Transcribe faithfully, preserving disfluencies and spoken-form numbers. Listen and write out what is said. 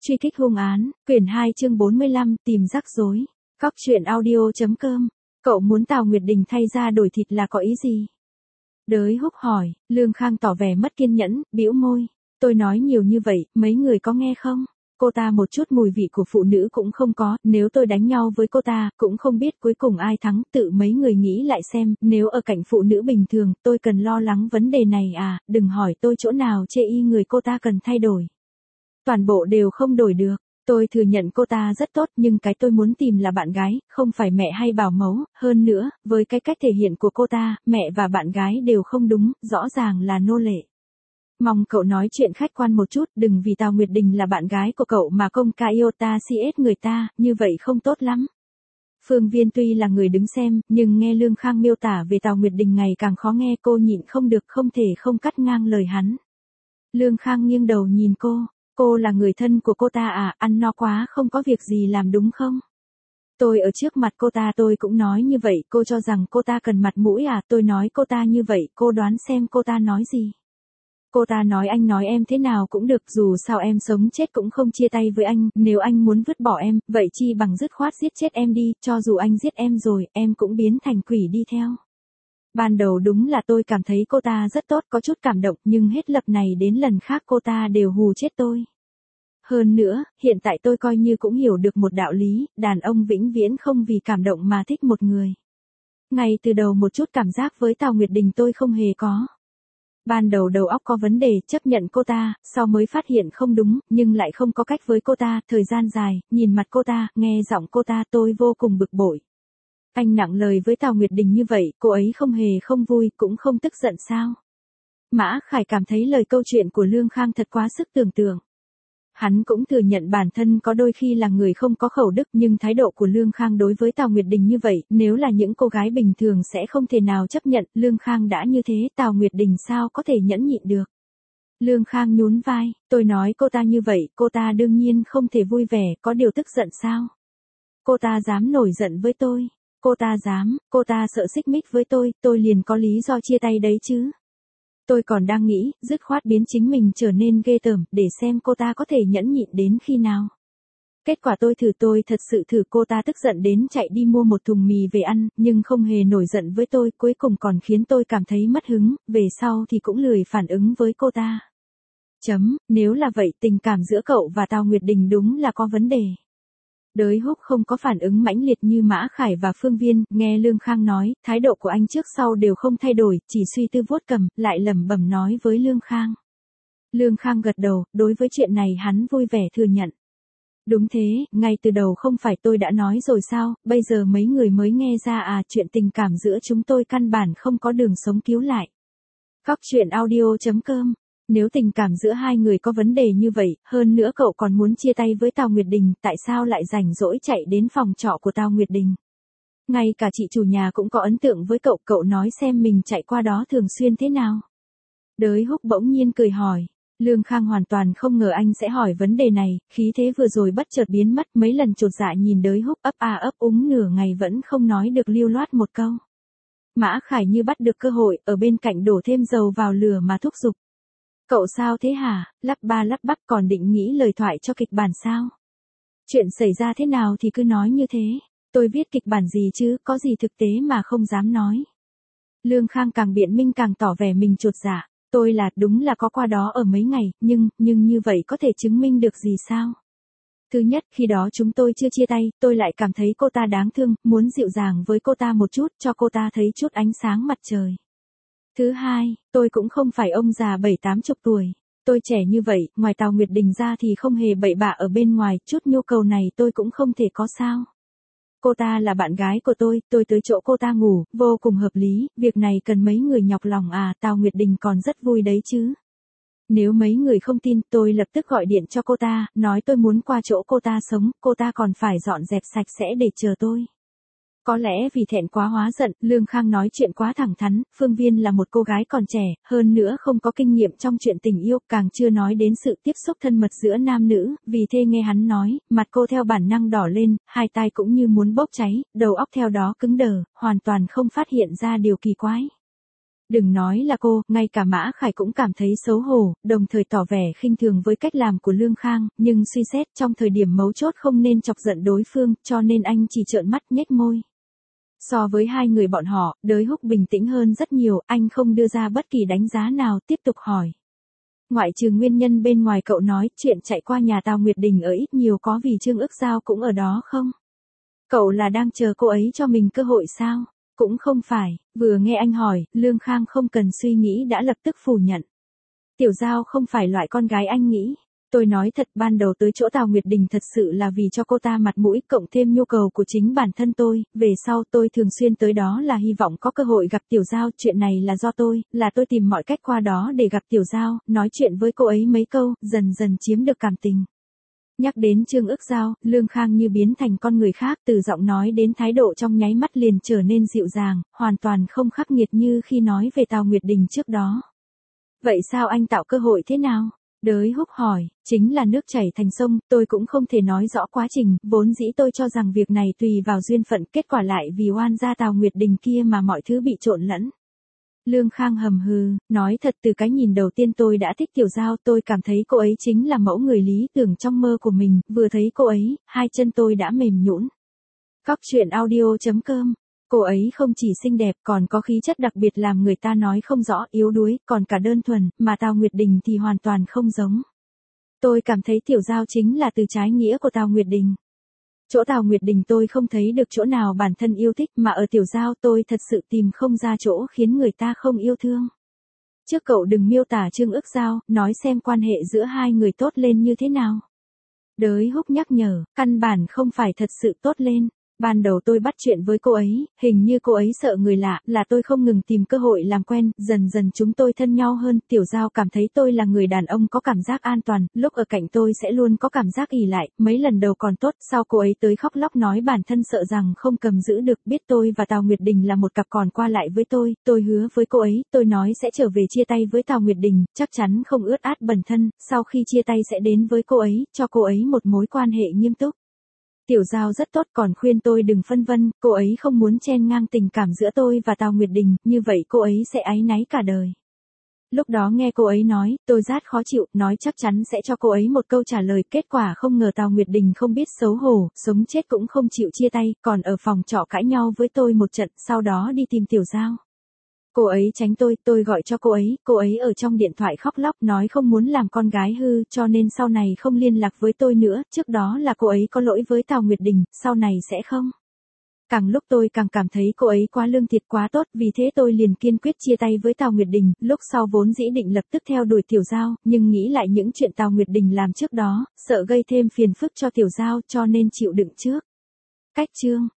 Truy kích hung án, quyển hai chương bốn mươi lăm, tìm rắc rối. Cóc truyện audio.com. Cậu muốn Tào Nguyệt Đình thay da đổi thịt là có ý gì? Đới Húc hỏi. Lương Khang tỏ vẻ mất kiên nhẫn, bĩu môi. Tôi nói nhiều như vậy, mấy người có nghe không? Cô ta một chút mùi vị của phụ nữ cũng không có, nếu tôi đánh nhau với cô ta, cũng không biết cuối cùng ai thắng, tự mấy người nghĩ lại xem, nếu ở cạnh phụ nữ bình thường, tôi cần lo lắng vấn đề này à, đừng hỏi tôi chỗ nào chê y người cô ta cần thay đổi. Toàn bộ đều không đổi được. Tôi thừa nhận cô ta rất tốt nhưng cái tôi muốn tìm là bạn gái, không phải mẹ hay bảo mẫu, hơn nữa, với cái cách thể hiện của cô ta, mẹ và bạn gái đều không đúng, rõ ràng là nô lệ. Mong cậu nói chuyện khách quan một chút, đừng vì Tào Nguyệt Đình là bạn gái của cậu mà công ca yêu ta si ết người ta, như vậy không tốt lắm. Phương Viên tuy là người đứng xem, nhưng nghe Lương Khang miêu tả về Tào Nguyệt Đình ngày càng khó nghe, cô nhịn không được, không thể không cắt ngang lời hắn. Lương Khang nghiêng đầu nhìn cô. Cô là người thân của cô ta à, ăn no quá không có việc gì làm đúng không? Tôi ở trước mặt cô ta tôi cũng nói như vậy, cô cho rằng cô ta cần mặt mũi à, tôi nói cô ta như vậy, cô đoán xem cô ta nói gì? Cô ta nói anh nói em thế nào cũng được, dù sao em sống chết cũng không chia tay với anh, nếu anh muốn vứt bỏ em, vậy chi bằng dứt khoát giết chết em đi, cho dù anh giết em rồi, em cũng biến thành quỷ đi theo. Ban đầu đúng là tôi cảm thấy cô ta rất tốt, có chút cảm động, nhưng hết lần này đến lần khác cô ta đều hù chết tôi. Hơn nữa, hiện tại tôi coi như cũng hiểu được một đạo lý, đàn ông vĩnh viễn không vì cảm động mà thích một người. Ngay từ đầu một chút cảm giác với Tào Nguyệt Đình tôi không hề có. Ban đầu đầu óc có vấn đề, chấp nhận cô ta, sau mới phát hiện không đúng, nhưng lại không có cách với cô ta, thời gian dài, nhìn mặt cô ta, nghe giọng cô ta tôi vô cùng bực bội. Anh nặng lời với Tào Nguyệt Đình như vậy, cô ấy không hề không vui, cũng không tức giận sao? Mã Khải cảm thấy lời câu chuyện của Lương Khang thật quá sức tưởng tượng. Hắn cũng thừa nhận bản thân có đôi khi là người không có khẩu đức, nhưng thái độ của Lương Khang đối với Tào Nguyệt Đình như vậy, nếu là những cô gái bình thường sẽ không thể nào chấp nhận, Lương Khang đã như thế, Tào Nguyệt Đình sao có thể nhẫn nhịn được. Lương Khang nhún vai, tôi nói cô ta như vậy, cô ta đương nhiên không thể vui vẻ, có điều tức giận sao? Cô ta dám nổi giận với tôi. Cô ta dám, cô ta sợ xích mích với tôi, tôi liền có lý do chia tay đấy chứ. Tôi còn đang nghĩ, dứt khoát biến chính mình trở nên ghê tởm, để xem cô ta có thể nhẫn nhịn đến khi nào. Kết quả tôi thử tôi thật sự thử cô ta tức giận đến chạy đi mua một thùng mì về ăn, nhưng không hề nổi giận với tôi, cuối cùng còn khiến tôi cảm thấy mất hứng, về sau thì cũng lười phản ứng với cô ta. Chấm, nếu là vậy tình cảm giữa cậu và Tào Nguyệt Đình đúng là có vấn đề. Đới Húc không có phản ứng mãnh liệt như Mã Khải và Phương Viên, nghe Lương Khang nói, thái độ của anh trước sau đều không thay đổi, chỉ suy tư vuốt cầm, lại lẩm bẩm nói với Lương Khang. Lương Khang gật đầu, đối với chuyện này hắn vui vẻ thừa nhận. Đúng thế, ngay từ đầu không phải tôi đã nói rồi sao, bây giờ mấy người mới nghe ra à, chuyện tình cảm giữa chúng tôi căn bản không có đường sống cứu lại. Cóc truyện audio.com. Nếu tình cảm giữa hai người có vấn đề như vậy, hơn nữa cậu còn muốn chia tay với Tào Nguyệt Đình, tại sao lại rảnh rỗi chạy đến phòng trọ của Tào Nguyệt Đình? Ngay cả chị chủ nhà cũng có ấn tượng với cậu, cậu nói xem mình chạy qua đó thường xuyên thế nào? Đới Húc bỗng nhiên cười hỏi. Lương Khang hoàn toàn không ngờ anh sẽ hỏi vấn đề này, khí thế vừa rồi bất chợt biến mất, mấy lần chột dạ nhìn Đới Húc ấp a ấp úng nửa ngày vẫn không nói được lưu loát một câu. Mã Khải như bắt được cơ hội, ở bên cạnh đổ thêm dầu vào lửa mà thúc giục. Cậu sao thế hả, lắp ba lắp bắp còn định nghĩ lời thoại cho kịch bản sao? Chuyện xảy ra thế nào thì cứ nói như thế, tôi viết kịch bản gì chứ, có gì thực tế mà không dám nói. Lương Khang càng biện minh càng tỏ vẻ mình chột dạ, tôi là đúng là có qua đó ở mấy ngày, nhưng, nhưng như vậy có thể chứng minh được gì sao? Thứ nhất, khi đó chúng tôi chưa chia tay, tôi lại cảm thấy cô ta đáng thương, muốn dịu dàng với cô ta một chút, cho cô ta thấy chút ánh sáng mặt trời. Thứ hai, tôi cũng không phải ông già bảy tám chục tuổi. Tôi trẻ như vậy, ngoài Tào Nguyệt Đình ra thì không hề bậy bạ ở bên ngoài, chút nhu cầu này tôi cũng không thể có sao. Cô ta là bạn gái của tôi, tôi tới chỗ cô ta ngủ, vô cùng hợp lý, việc này cần mấy người nhọc lòng à, Tào Nguyệt Đình còn rất vui đấy chứ. Nếu mấy người không tin, tôi lập tức gọi điện cho cô ta, nói tôi muốn qua chỗ cô ta sống, cô ta còn phải dọn dẹp sạch sẽ để chờ tôi. Có lẽ vì thẹn quá hóa giận, Lương Khang nói chuyện quá thẳng thắn, Phương Viên là một cô gái còn trẻ, hơn nữa không có kinh nghiệm trong chuyện tình yêu, càng chưa nói đến sự tiếp xúc thân mật giữa nam nữ, vì thế nghe hắn nói, mặt cô theo bản năng đỏ lên, hai tai cũng như muốn bốc cháy, đầu óc theo đó cứng đờ, hoàn toàn không phát hiện ra điều kỳ quái. Đừng nói là cô, ngay cả Mã Khải cũng cảm thấy xấu hổ, đồng thời tỏ vẻ khinh thường với cách làm của Lương Khang, nhưng suy xét trong thời điểm mấu chốt không nên chọc giận đối phương, cho nên anh chỉ trợn mắt nhếch môi. So với hai người bọn họ, Đới Húc bình tĩnh hơn rất nhiều, anh không đưa ra bất kỳ đánh giá nào, tiếp tục hỏi. Ngoại trừ nguyên nhân bên ngoài cậu nói, chuyện chạy qua nhà Tào Nguyệt Đình ở ít nhiều có vì Trương Ức Giao cũng ở đó không? Cậu là đang chờ cô ấy cho mình cơ hội sao? Cũng không phải, vừa nghe anh hỏi, Lương Khang không cần suy nghĩ đã lập tức phủ nhận. Tiểu Giao không phải loại con gái anh nghĩ. Tôi nói thật, ban đầu tới chỗ Tào Nguyệt Đình thật sự là vì cho cô ta mặt mũi, cộng thêm nhu cầu của chính bản thân tôi, về sau tôi thường xuyên tới đó là hy vọng có cơ hội gặp Tiểu Giao, chuyện này là do tôi, là tôi tìm mọi cách qua đó để gặp Tiểu Giao, nói chuyện với cô ấy mấy câu, dần dần chiếm được cảm tình. Nhắc đến Trương Ức Giao, Lương Khang như biến thành con người khác, từ giọng nói đến thái độ trong nháy mắt liền trở nên dịu dàng, hoàn toàn không khắc nghiệt như khi nói về Tào Nguyệt Đình trước đó. Vậy sao anh tạo cơ hội thế nào? Đới Húc hỏi, chính là nước chảy thành sông, tôi cũng không thể nói rõ quá trình, vốn dĩ tôi cho rằng việc này tùy vào duyên phận, kết quả lại vì oan gia Tào Nguyệt Đình kia mà mọi thứ bị trộn lẫn. Lương Khang hầm hừ, nói thật từ cái nhìn đầu tiên tôi đã thích Tiểu Giao, tôi cảm thấy cô ấy chính là mẫu người lý tưởng trong mơ của mình, vừa thấy cô ấy, hai chân tôi đã mềm nhũn. Cóc truyện audio chấm com. Cô ấy không chỉ xinh đẹp còn có khí chất đặc biệt làm người ta nói không rõ, yếu đuối, còn cả đơn thuần, mà Tào Nguyệt Đình thì hoàn toàn không giống. Tôi cảm thấy Tiểu Giao chính là từ trái nghĩa của Tào Nguyệt Đình. Chỗ Tào Nguyệt Đình tôi không thấy được chỗ nào bản thân yêu thích, mà ở Tiểu Giao tôi thật sự tìm không ra chỗ khiến người ta không yêu thương. Trước cậu đừng miêu tả Trương Ức Giao, nói xem quan hệ giữa hai người tốt lên như thế nào. Đới Húc nhắc nhở, căn bản không phải thật sự tốt lên. Ban đầu tôi bắt chuyện với cô ấy, hình như cô ấy sợ người lạ, là tôi không ngừng tìm cơ hội làm quen, dần dần chúng tôi thân nhau hơn, Tiểu Giao cảm thấy tôi là người đàn ông có cảm giác an toàn, lúc ở cạnh tôi sẽ luôn có cảm giác ỷ lại, mấy lần đầu còn tốt, sau cô ấy tới khóc lóc nói bản thân sợ rằng không cầm giữ được, biết tôi và Tào Nguyệt Đình là một cặp còn qua lại với tôi, tôi hứa với cô ấy, tôi nói sẽ trở về chia tay với Tào Nguyệt Đình, chắc chắn không ướt át bẩn thân, sau khi chia tay sẽ đến với cô ấy, cho cô ấy một mối quan hệ nghiêm túc. Tiểu Giao rất tốt còn khuyên tôi đừng phân vân, cô ấy không muốn chen ngang tình cảm giữa tôi và Tào Nguyệt Đình, như vậy cô ấy sẽ áy náy cả đời. Lúc đó nghe cô ấy nói, tôi rát khó chịu, nói chắc chắn sẽ cho cô ấy một câu trả lời, kết quả không ngờ Tào Nguyệt Đình không biết xấu hổ, sống chết cũng không chịu chia tay, còn ở phòng trọ cãi nhau với tôi một trận, sau đó đi tìm Tiểu Giao. Cô ấy tránh tôi, tôi gọi cho cô ấy, cô ấy ở trong điện thoại khóc lóc nói không muốn làm con gái hư, cho nên sau này không liên lạc với tôi nữa, trước đó là cô ấy có lỗi với Tào Nguyệt Đình, sau này sẽ không. Càng lúc tôi càng cảm thấy cô ấy quá lương thiệt quá tốt, vì thế tôi liền kiên quyết chia tay với Tào Nguyệt Đình, lúc sau vốn dĩ định lập tức theo đuổi Tiểu Giao, nhưng nghĩ lại những chuyện Tào Nguyệt Đình làm trước đó, sợ gây thêm phiền phức cho Tiểu Giao cho nên chịu đựng trước. Cách chương